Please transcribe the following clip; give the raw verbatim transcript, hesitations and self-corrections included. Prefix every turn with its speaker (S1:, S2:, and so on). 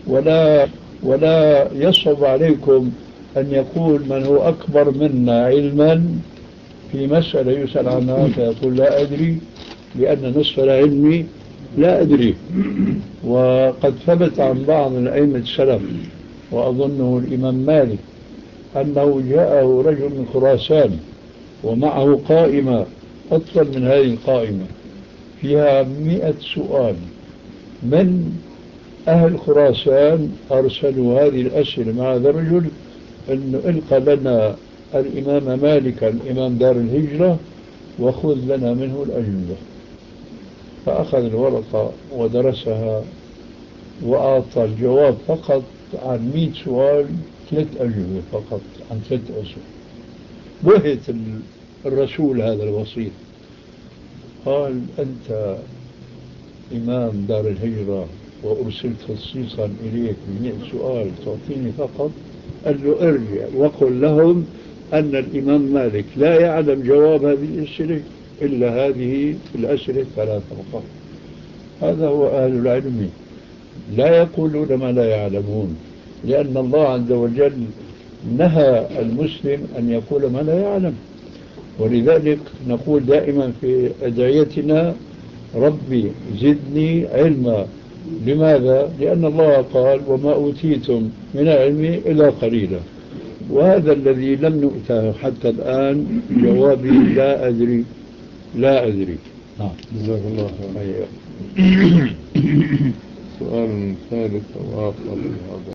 S1: ولا ولا يصعب عليكم أن يقول من هو أكبر منا علما في مسألة يسأل عنها فيقول لا أدري، لأن نصف العلم لا أدري. وقد ثبت عن بعض الأئمة السلف وأظنه الإمام مالك أنه جاءه رجل من خراسان ومعه قائمة أطول من هذه القائمة فيها مئة سؤال من أهل خراسان، أرسلوا هذه الأسئلة مع هذا الرجل أنه إلقى لنا الإمام مالك الإمام دار الهجرة وخذ لنا منه الأجوبة. فأخذ الورقة ودرسها وأعطى الجواب فقط عن مئة سؤال ثلاث أجوبة فقط عن ثلاث أسئلة. بهت الرسول هذا الوسيط قال أنت إمام دار الهجرة وأرسلت خصيصا إليك بمئة سؤال تعطيني فقط؟ قال له ارجع وقل لهم أن الإمام مالك لا يعلم جواب هذه الأسئلة إلا هذه الأسئلة الثلاثة فقط. هذا هو أهل العلم، لا يقولون ما لا يعلمون، لأن الله عز وجل نهى المسلم أن يقول ما لا يعلم. ولذلك نقول دائما في أدعيتنا ربي زدني علما. لماذا؟ لأن الله قال وما أوتيتم من علم إلا قليلا، وهذا الذي لم نؤته حتى الآن. جوابي لا أدري لا أدري.
S2: نعم جزاك الله خير. سؤال ثالث أو آخر.